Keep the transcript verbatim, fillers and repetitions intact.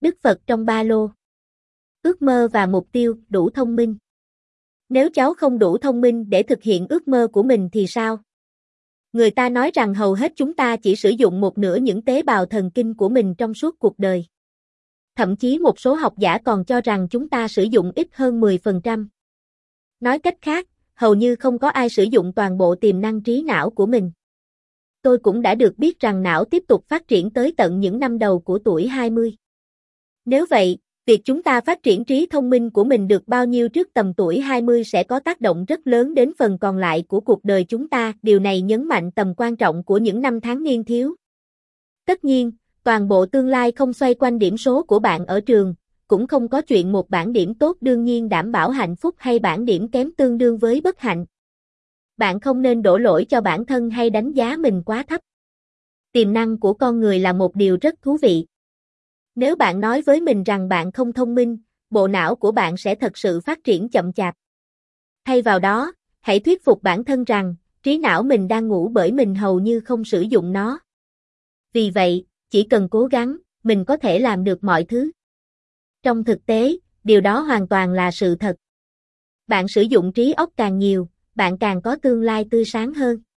Đức Phật trong ba lô. Ước mơ và mục tiêu, đủ thông minh. Nếu cháu không đủ thông minh để thực hiện ước mơ của mình thì sao? Người ta nói rằng hầu hết chúng ta chỉ sử dụng một nửa những tế bào thần kinh của mình trong suốt cuộc đời. Thậm chí một số học giả còn cho rằng chúng ta sử dụng ít hơn mười phần trăm. Nói cách khác, hầu như không có ai sử dụng toàn bộ tiềm năng trí não của mình. Tôi cũng đã được biết rằng não tiếp tục phát triển tới tận những năm đầu của tuổi hai mươi. Nếu vậy, việc chúng ta phát triển trí thông minh của mình được bao nhiêu trước tầm tuổi hai mươi sẽ có tác động rất lớn đến phần còn lại của cuộc đời chúng ta. Điều này nhấn mạnh tầm quan trọng của những năm tháng niên thiếu. Tất nhiên, toàn bộ tương lai không xoay quanh điểm số của bạn ở trường, cũng không có chuyện một bảng điểm tốt đương nhiên đảm bảo hạnh phúc hay bảng điểm kém tương đương với bất hạnh. Bạn không nên đổ lỗi cho bản thân hay đánh giá mình quá thấp. Tiềm năng của con người là một điều rất thú vị. Nếu bạn nói với mình rằng bạn không thông minh, bộ não của bạn sẽ thật sự phát triển chậm chạp. Thay vào đó, hãy thuyết phục bản thân rằng, trí não mình đang ngủ bởi mình hầu như không sử dụng nó. Vì vậy, chỉ cần cố gắng, mình có thể làm được mọi thứ. Trong thực tế, điều đó hoàn toàn là sự thật. Bạn sử dụng trí óc càng nhiều, bạn càng có tương lai tươi sáng hơn.